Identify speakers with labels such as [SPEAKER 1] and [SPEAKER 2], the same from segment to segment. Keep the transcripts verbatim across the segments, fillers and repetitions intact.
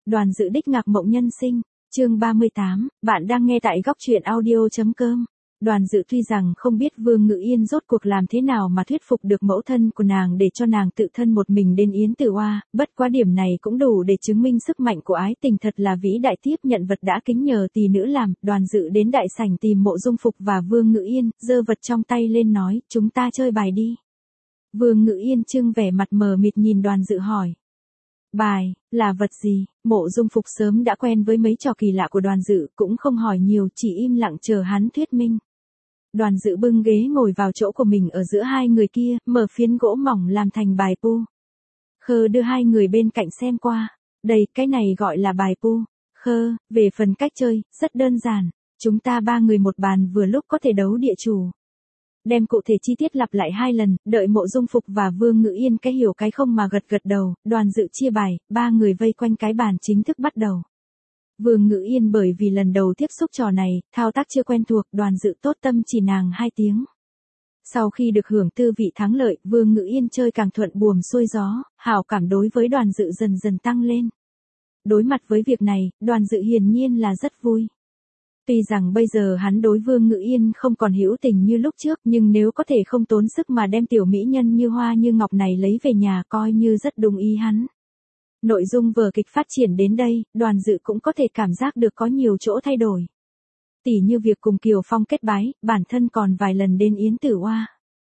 [SPEAKER 1] Đoàn Dự đích ngạc mộng nhân sinh, chương ba mươi tám, bạn đang nghe tại góc truyện audio.com. Đoàn Dự tuy rằng không biết Vương Ngự Yên rốt cuộc làm thế nào mà thuyết phục được mẫu thân của nàng để cho nàng tự thân một mình đến Yến Tử Oa, bất quá điểm này cũng đủ để chứng minh sức mạnh của ái tình thật là vĩ đại. Tiếp nhận vật đã kính nhờ tỷ nữ làm, Đoàn Dự đến đại sảnh tìm Mộ Dung Phục và Vương Ngự Yên, giơ vật trong tay lên nói, chúng ta chơi bài đi. Vương Ngự Yên trưng vẻ mặt mờ mịt nhìn Đoàn Dự hỏi. Bài, là vật gì? Mộ Dung Phục sớm đã quen với mấy trò kỳ lạ của Đoàn Dự, cũng không hỏi nhiều, chỉ im lặng chờ hắn thuyết minh. Đoàn Dự bưng ghế ngồi vào chỗ của mình ở giữa hai người kia, mở phiến gỗ mỏng làm thành bài pu. Khơ đưa hai người bên cạnh xem qua. Đây, cái này gọi là bài pu. Khơ, về phần cách chơi, rất đơn giản. Chúng ta ba người một bàn vừa lúc có thể đấu địa chủ. Đem cụ thể chi tiết lặp lại hai lần, đợi Mộ Dung Phục và Vương Ngự Yên cái hiểu cái không mà gật gật đầu, Đoàn Dự chia bài, ba người vây quanh cái bàn chính thức bắt đầu. Vương Ngự Yên bởi vì lần đầu tiếp xúc trò này, thao tác chưa quen thuộc, Đoàn Dự tốt tâm chỉ nàng hai tiếng. Sau khi được hưởng tư vị thắng lợi, Vương Ngự Yên chơi càng thuận buồm xuôi gió, hảo cảm đối với Đoàn Dự dần dần tăng lên. Đối mặt với việc này, Đoàn Dự hiển nhiên là rất vui. Tuy rằng bây giờ hắn đối Vương Ngự Yên không còn hữu tình như lúc trước, nhưng nếu có thể không tốn sức mà đem tiểu mỹ nhân như hoa như ngọc này lấy về nhà coi như rất đúng ý hắn. Nội dung vở kịch phát triển đến đây, Đoàn Dự cũng có thể cảm giác được có nhiều chỗ thay đổi. Tỉ như việc cùng Kiều Phong kết bái, bản thân còn vài lần đến Yến Tử Oa.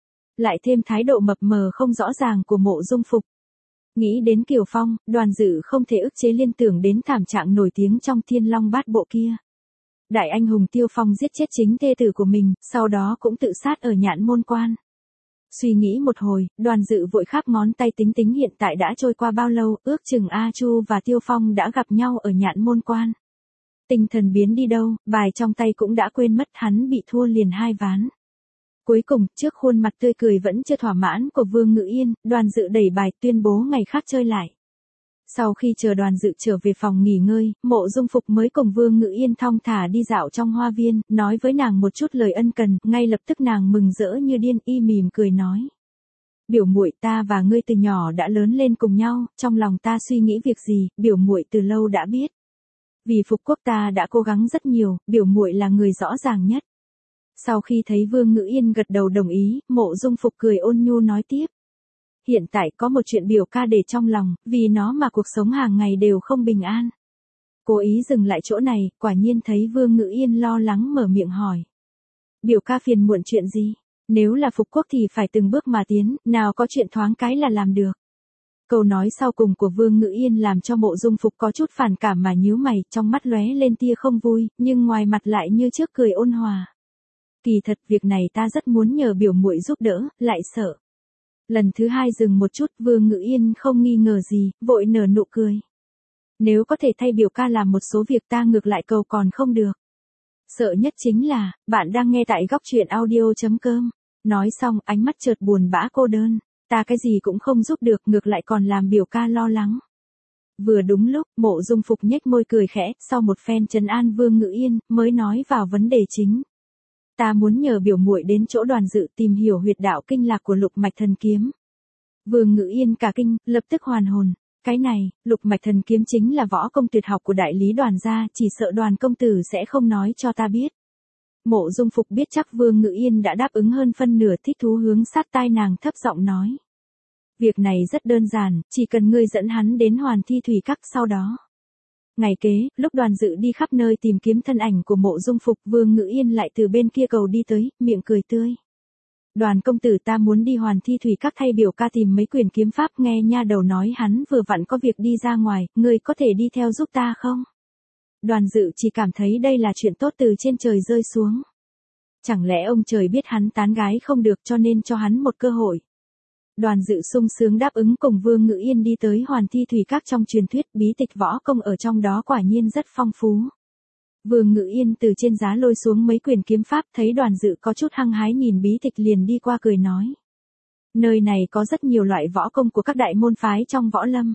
[SPEAKER 1] Lại thêm thái độ mập mờ không rõ ràng của Mộ Dung Phục. Nghĩ đến Kiều Phong, Đoàn Dự không thể ức chế liên tưởng đến thảm trạng nổi tiếng trong Thiên Long Bát Bộ kia. Đại anh hùng Tiêu Phong giết chết chính thê tử của mình, sau đó cũng tự sát ở Nhạn Môn Quan. Suy nghĩ một hồi, Đoàn Dự vội khắp ngón tay tính tính hiện tại đã trôi qua bao lâu, ước chừng A Chu và Tiêu Phong đã gặp nhau ở Nhạn Môn Quan. Tinh thần biến đi đâu, bài trong tay cũng đã quên mất, hắn bị thua liền hai ván. Cuối cùng, trước khuôn mặt tươi cười vẫn chưa thỏa mãn của Vương Ngự Yên, Đoàn Dự đẩy bài tuyên bố ngày khác chơi lại. Sau khi chờ Đoàn Dự trở về phòng nghỉ ngơi, Mộ Dung Phục mới cùng Vương Ngự Yên thong thả đi dạo trong hoa viên, nói với nàng một chút lời ân cần, ngay lập tức nàng mừng rỡ như điên, y mỉm cười nói. Biểu muội, ta và ngươi từ nhỏ đã lớn lên cùng nhau, trong lòng ta suy nghĩ việc gì, biểu muội từ lâu đã biết. Vì phục quốc ta đã cố gắng rất nhiều, biểu muội là người rõ ràng nhất. Sau khi thấy Vương Ngự Yên gật đầu đồng ý, Mộ Dung Phục cười ôn nhu nói tiếp. Hiện tại có một chuyện biểu ca để trong lòng, vì nó mà cuộc sống hàng ngày đều không bình an. Cố ý dừng lại chỗ này, quả nhiên thấy Vương Ngự Yên lo lắng mở miệng hỏi. Biểu ca phiền muộn chuyện gì? Nếu là phục quốc thì phải từng bước mà tiến, nào có chuyện thoáng cái là làm được. Câu nói sau cùng của Vương Ngự Yên làm cho Mộ Dung Phục có chút phản cảm mà nhíu mày, trong mắt lóe lên tia không vui, nhưng ngoài mặt lại như trước cười ôn hòa. Kỳ thật việc này ta rất muốn nhờ biểu muội giúp đỡ, lại sợ. Lần thứ hai dừng một chút, Vương Ngự Yên không nghi ngờ gì, vội nở nụ cười. Nếu có thể thay biểu ca làm một số việc ta ngược lại cầu còn không được. Sợ nhất chính là, bạn đang nghe tại góc truyện audio.com. Nói xong, ánh mắt chợt buồn bã cô đơn. Ta cái gì cũng không giúp được, ngược lại còn làm biểu ca lo lắng. Vừa đúng lúc, Mộ Dung Phục nhếch môi cười khẽ, sau một phen trấn an Vương Ngự Yên, mới nói vào vấn đề chính. Ta muốn nhờ biểu muội đến chỗ Đoàn Dự tìm hiểu huyệt đạo kinh lạc của Lục Mạch Thần Kiếm. Vương Ngự Yên cả kinh, lập tức hoàn hồn. Cái này, Lục Mạch Thần Kiếm chính là võ công tuyệt học của đại lý Đoàn gia, chỉ sợ Đoàn công tử sẽ không nói cho ta biết. Mộ Dung Phục biết chắc Vương Ngự Yên đã đáp ứng hơn phân nửa, thích thú hướng sát tai nàng thấp giọng nói. Việc này rất đơn giản, chỉ cần ngươi dẫn hắn đến Hoàn Thi Thủy Các sau đó. Ngày kế, lúc Đoàn Dự đi khắp nơi tìm kiếm thân ảnh của Mộ Dung Phục, Vương Ngự Yên lại từ bên kia cầu đi tới, miệng cười tươi. Đoàn công tử, ta muốn đi Hoàn Thi Thủy Các thay biểu ca tìm mấy quyền kiếm pháp, nghe nha đầu nói hắn vừa vặn có việc đi ra ngoài, ngươi có thể đi theo giúp ta không? Đoàn Dự chỉ cảm thấy đây là chuyện tốt từ trên trời rơi xuống. Chẳng lẽ ông trời biết hắn tán gái không được cho nên cho hắn một cơ hội? Đoàn Dự sung sướng đáp ứng cùng Vương Ngự Yên đi tới Hoàn Thi Thủy Các. Trong truyền thuyết bí tịch võ công ở trong đó quả nhiên rất phong phú. Vương Ngự Yên từ trên giá lôi xuống mấy quyền kiếm pháp, thấy Đoàn Dự có chút hăng hái nhìn bí tịch liền đi qua cười nói. Nơi này có rất nhiều loại võ công của các đại môn phái trong võ lâm.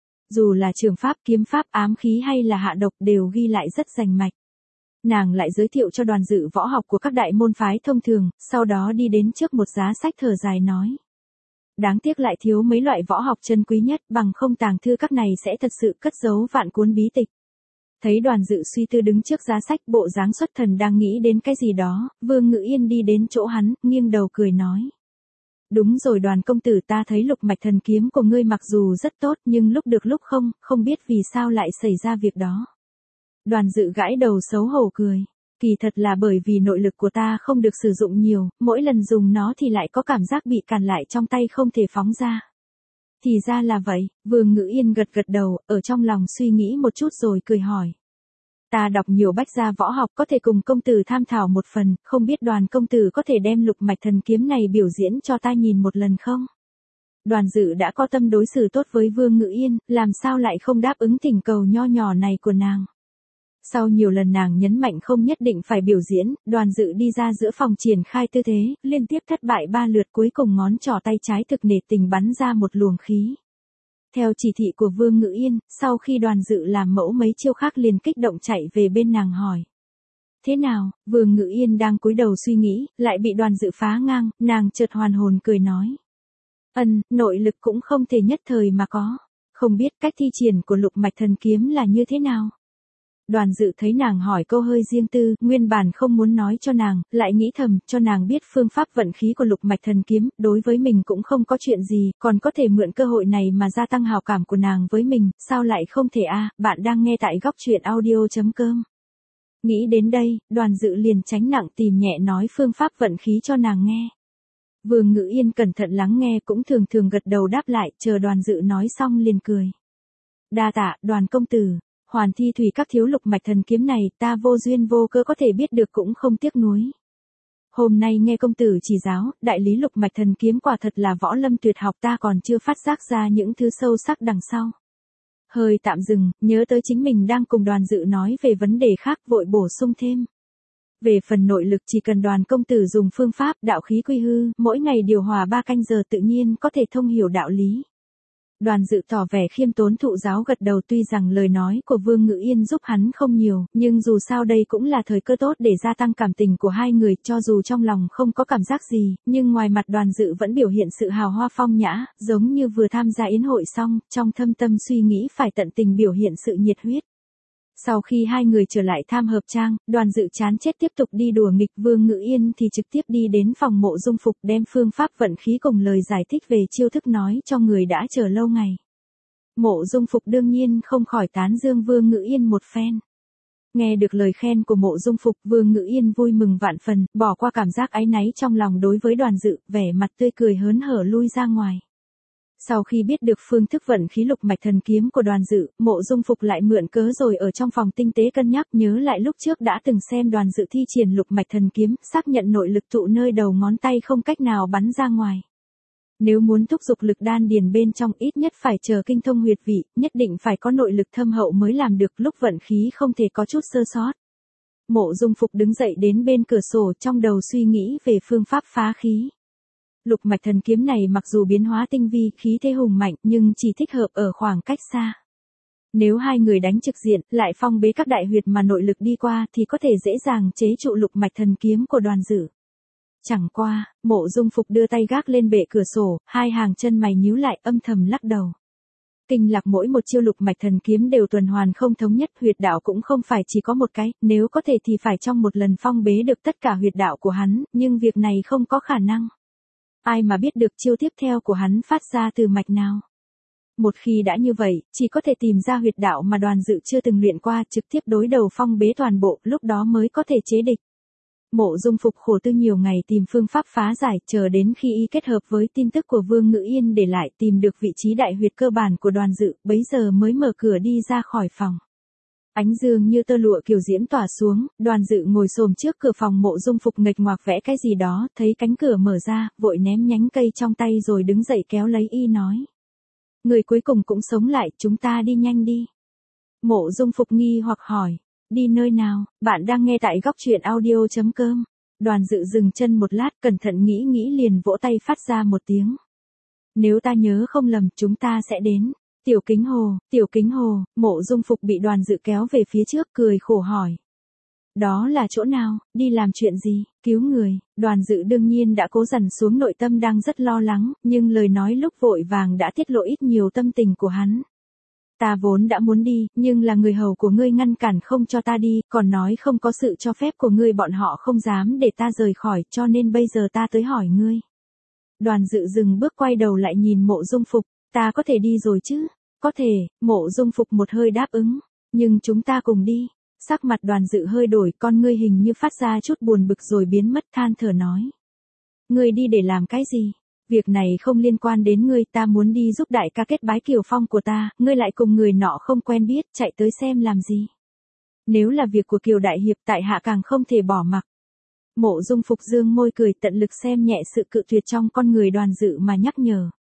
[SPEAKER 1] Dù là trường pháp, kiếm pháp, ám khí hay là hạ độc đều ghi lại rất rành mạch. Nàng lại giới thiệu cho Đoàn Dự võ học của các đại môn phái thông thường, sau đó đi đến trước một giá sách thở dài nói. đáng tiếc lại thiếu mấy loại võ học chân quý nhất, bằng không tàng thư các này sẽ thật sự cất giấu vạn cuốn bí tịch. Thấy Đoàn Dự suy tư đứng trước giá sách, bộ dáng xuất thần đang nghĩ đến cái gì đó, Vương Ngự Yên đi đến chỗ hắn, nghiêng đầu cười nói. Đúng rồi Đoàn công tử, ta thấy lục mạch thần kiếm của ngươi mặc dù rất tốt nhưng lúc được lúc không, không biết vì sao lại xảy ra việc đó. Đoàn Dự gãi đầu xấu hổ cười. Kỳ thật là bởi vì nội lực của ta không được sử dụng nhiều, mỗi lần dùng nó thì lại có cảm giác bị cản lại trong tay không thể phóng ra. Thì ra là vậy, Vương Ngự Yên gật gật đầu, ở trong lòng suy nghĩ một chút rồi cười hỏi. Ta đọc nhiều bách gia võ học, có thể cùng công tử tham thảo một phần, không biết Đoàn công tử có thể đem lục mạch thần kiếm này biểu diễn cho ta nhìn một lần không? Đoàn Dự đã có tâm đối xử tốt với Vương Ngự Yên, làm sao lại không đáp ứng thỉnh cầu nho nhỏ này của nàng. Sau nhiều lần nàng nhấn mạnh không nhất định phải biểu diễn, Đoàn Dự đi ra giữa phòng triển khai tư thế, liên tiếp thất bại ba lượt, cuối cùng ngón trỏ tay trái thực nể tình bắn ra một luồng khí. Theo chỉ thị của Vương Ngự Yên, sau khi Đoàn Dự làm mẫu mấy chiêu khác liền kích động chạy về bên nàng hỏi. Thế nào? Vương Ngự Yên đang cúi đầu suy nghĩ, lại bị Đoàn Dự phá ngang, nàng chợt hoàn hồn cười nói. Ân, nội lực cũng không thể nhất thời mà có. Không biết cách thi triển của lục mạch thần kiếm là như thế nào? Đoàn Dự thấy nàng hỏi câu hơi riêng tư, nguyên bản không muốn nói cho nàng, lại nghĩ thầm, cho nàng biết phương pháp vận khí của lục mạch thần kiếm, đối với mình cũng không có chuyện gì, còn có thể mượn cơ hội này mà gia tăng hào cảm của nàng với mình, sao lại không thể a? À, bạn đang nghe tại góc truyện audio chấm com. Nghĩ đến đây, Đoàn Dự liền tránh nặng tìm nhẹ nói phương pháp vận khí cho nàng nghe. Vương Ngự Yên cẩn thận lắng nghe cũng thường thường gật đầu đáp lại, chờ Đoàn Dự nói xong liền cười. Đa tạ, Đoàn công tử. Hoàn thi thủy các thiếu lục mạch thần kiếm này, ta vô duyên vô cơ có thể biết được cũng không tiếc nuối. Hôm nay nghe công tử chỉ giáo, đại lý lục mạch thần kiếm quả thật là võ lâm tuyệt học, ta còn chưa phát giác ra những thứ sâu sắc đằng sau. Hơi tạm dừng, nhớ tới chính mình đang cùng Đoàn Dự nói về vấn đề khác, vội bổ sung thêm. Về phần nội lực chỉ cần Đoàn công tử dùng phương pháp đạo khí quy hư, mỗi ngày điều hòa ba canh giờ tự nhiên có thể thông hiểu đạo lý. Đoàn Dự tỏ vẻ khiêm tốn thụ giáo gật đầu, tuy rằng lời nói của Vương Ngự Yên giúp hắn không nhiều, nhưng dù sao đây cũng là thời cơ tốt để gia tăng cảm tình của hai người, cho dù trong lòng không có cảm giác gì, nhưng ngoài mặt Đoàn Dự vẫn biểu hiện sự hào hoa phong nhã, giống như vừa tham gia yến hội xong, trong thâm tâm suy nghĩ phải tận tình biểu hiện sự nhiệt huyết. Sau khi hai người trở lại Tham Hợp Trang, Đoàn Dự chán chết tiếp tục đi đùa nghịch, Vương Ngự Yên thì trực tiếp đi đến phòng Mộ Dung Phục đem phương pháp vận khí cùng lời giải thích về chiêu thức nói cho người đã chờ lâu ngày. Mộ Dung Phục đương nhiên không khỏi tán dương Vương Ngự Yên một phen. Nghe được lời khen của Mộ Dung Phục, Vương Ngự Yên vui mừng vạn phần, bỏ qua cảm giác áy náy trong lòng đối với Đoàn Dự, vẻ mặt tươi cười hớn hở lui ra ngoài. Sau khi biết được phương thức vận khí lục mạch thần kiếm của Đoàn Dự, Mộ Dung Phục lại mượn cớ rồi ở trong phòng tinh tế cân nhắc, nhớ lại lúc trước đã từng xem Đoàn Dự thi triển lục mạch thần kiếm, xác nhận nội lực tụ nơi đầu ngón tay không cách nào bắn ra ngoài. Nếu muốn thúc dục lực đan điền bên trong ít nhất phải chờ kinh thông huyệt vị, nhất định phải có nội lực thâm hậu mới làm được, lúc vận khí không thể có chút sơ sót. Mộ Dung Phục đứng dậy đến bên cửa sổ, trong đầu suy nghĩ về phương pháp phá khí. Lục mạch thần kiếm này mặc dù biến hóa tinh vi, khí thế hùng mạnh, nhưng chỉ thích hợp ở khoảng cách xa. Nếu hai người đánh trực diện, lại phong bế các đại huyệt mà nội lực đi qua thì có thể dễ dàng chế trụ lục mạch thần kiếm của Đoàn Dự. Chẳng qua, Mộ Dung Phục đưa tay gác lên bệ cửa sổ, hai hàng chân mày nhíu lại, âm thầm lắc đầu. Kinh lạc mỗi một chiêu lục mạch thần kiếm đều tuần hoàn không thống nhất, huyệt đạo cũng không phải chỉ có một cái, nếu có thể thì phải trong một lần phong bế được tất cả huyệt đạo của hắn, nhưng việc này không có khả năng. Ai mà biết được chiêu tiếp theo của hắn phát ra từ mạch nào. Một khi đã như vậy, chỉ có thể tìm ra huyệt đạo mà Đoàn Dự chưa từng luyện qua, trực tiếp đối đầu phong bế toàn bộ, lúc đó mới có thể chế địch. Mộ Dung Phục khổ tư nhiều ngày tìm phương pháp phá giải, chờ đến khi y kết hợp với tin tức của Vương Ngự Yên để lại, tìm được vị trí đại huyệt cơ bản của Đoàn Dự, bấy giờ mới mở cửa đi ra khỏi phòng. Ánh dương như tơ lụa kiều diễm tỏa xuống, Đoàn Dự ngồi xổm trước cửa phòng Mộ Dung Phục nghịch ngoạc vẽ cái gì đó, thấy cánh cửa mở ra, vội ném nhánh cây trong tay rồi đứng dậy kéo lấy y nói. Người cuối cùng cũng sống lại, chúng ta đi nhanh đi. Mộ Dung Phục nghi hoặc hỏi. Đi nơi nào? Bạn đang nghe tại góc truyện audio chấm com. Đoàn Dự dừng chân một lát, cẩn thận nghĩ nghĩ liền vỗ tay phát ra một tiếng. Nếu ta nhớ không lầm, chúng ta sẽ đến Tiểu Kính Hồ. Tiểu Kính Hồ. Mộ Dung Phục bị Đoàn Dự kéo về phía trước, cười khổ hỏi. Đó là chỗ nào, đi làm chuyện gì, cứu người, Đoàn Dự đương nhiên đã cố dằn xuống nội tâm đang rất lo lắng, nhưng lời nói lúc vội vàng đã tiết lộ ít nhiều tâm tình của hắn. Ta vốn đã muốn đi, nhưng là người hầu của ngươi ngăn cản không cho ta đi, còn nói không có sự cho phép của ngươi bọn họ không dám để ta rời khỏi, cho nên bây giờ ta tới hỏi ngươi. Đoàn Dự dừng bước quay đầu lại nhìn Mộ Dung Phục, ta có thể đi rồi chứ? Có thể, Mộ Dung Phục một hơi đáp ứng, nhưng chúng ta cùng đi. Sắc mặt Đoàn Dự hơi đổi, con ngươi hình như phát ra chút buồn bực rồi biến mất, than thở nói. Ngươi đi để làm cái gì? Việc này không liên quan đến ngươi, ta muốn đi giúp đại ca kết bái Kiều Phong của ta, ngươi lại cùng người nọ không quen biết, chạy tới xem làm gì? Nếu là việc của Kiều Đại Hiệp tại hạ càng không thể bỏ mặc. Mộ Dung Phục dương môi cười, tận lực xem nhẹ sự cự tuyệt trong con người Đoàn Dự mà nhắc nhở.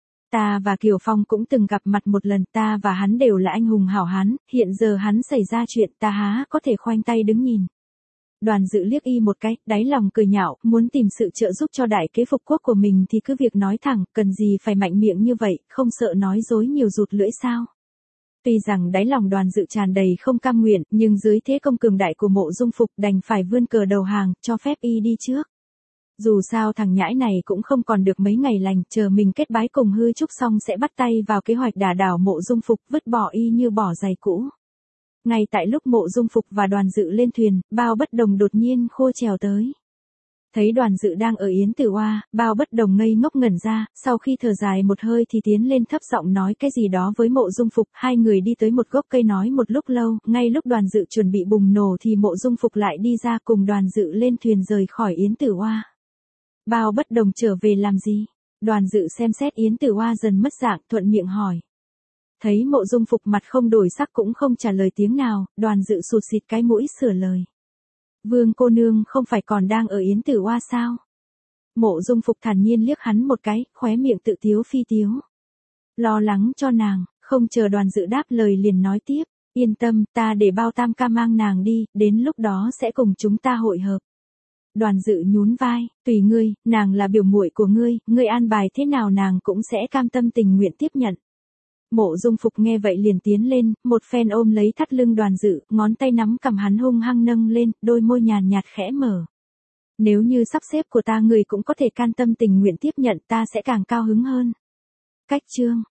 [SPEAKER 1] Ta và Kiều Phong cũng từng gặp mặt một lần, ta và hắn đều là anh hùng hảo hán, hiện giờ hắn xảy ra chuyện ta há có thể khoanh tay đứng nhìn. Đoàn Dự liếc y một cái, đáy lòng cười nhạo, muốn tìm sự trợ giúp cho đại kế phục quốc của mình thì cứ việc nói thẳng, cần gì phải mạnh miệng như vậy, không sợ nói dối nhiều rụt lưỡi sao. Tuy rằng đáy lòng Đoàn Dự tràn đầy không cam nguyện, nhưng dưới thế công cường đại của Mộ Dung Phục đành phải vươn cờ đầu hàng, cho phép y đi trước. Dù sao thằng nhãi này cũng không còn được mấy ngày lành, chờ mình kết bái cùng Hư Trúc xong sẽ bắt tay vào kế hoạch đả đảo Mộ Dung Phục, vứt bỏ y như bỏ giày cũ. Ngay tại lúc Mộ Dung Phục và Đoàn Dự lên thuyền, Bao Bất Đồng đột nhiên khô trèo tới. Thấy Đoàn Dự đang ở Yến Tử Oa, Bao Bất Đồng ngây ngốc ngẩn ra, sau khi thở dài một hơi thì tiến lên thấp giọng nói cái gì đó với Mộ Dung Phục, hai người đi tới một gốc cây nói một lúc lâu, ngay lúc Đoàn Dự chuẩn bị bùng nổ thì Mộ Dung Phục lại đi ra cùng Đoàn Dự lên thuyền rời khỏi Yến Tử Oa. Bao Bất Đồng trở về làm gì? Đoàn Dự xem xét Yến Tử Oa dần mất dạng, thuận miệng hỏi. Thấy Mộ Dung Phục mặt không đổi sắc cũng không trả lời tiếng nào, Đoàn Dự sụt xịt cái mũi sửa lời. Vương cô nương không phải còn đang ở Yến Tử Oa sao? Mộ Dung Phục thản nhiên liếc hắn một cái, khóe miệng tự tiếu phi tiếu. Lo lắng cho nàng, không chờ Đoàn Dự đáp lời liền nói tiếp, yên tâm, ta để Bao Tam ca mang nàng đi, đến lúc đó sẽ cùng chúng ta hội hợp. Đoàn Dự nhún vai, tùy ngươi, nàng là biểu muội của ngươi, ngươi an bài thế nào nàng cũng sẽ cam tâm tình nguyện tiếp nhận. Mộ Dung Phục nghe vậy liền tiến lên, một phen ôm lấy thắt lưng Đoàn Dự, ngón tay nắm cầm hắn hung hăng nâng lên, đôi môi nhàn nhạt khẽ mở. Nếu như sắp xếp của ta người cũng có thể can tâm tình nguyện tiếp nhận, ta sẽ càng cao hứng hơn. Cách chương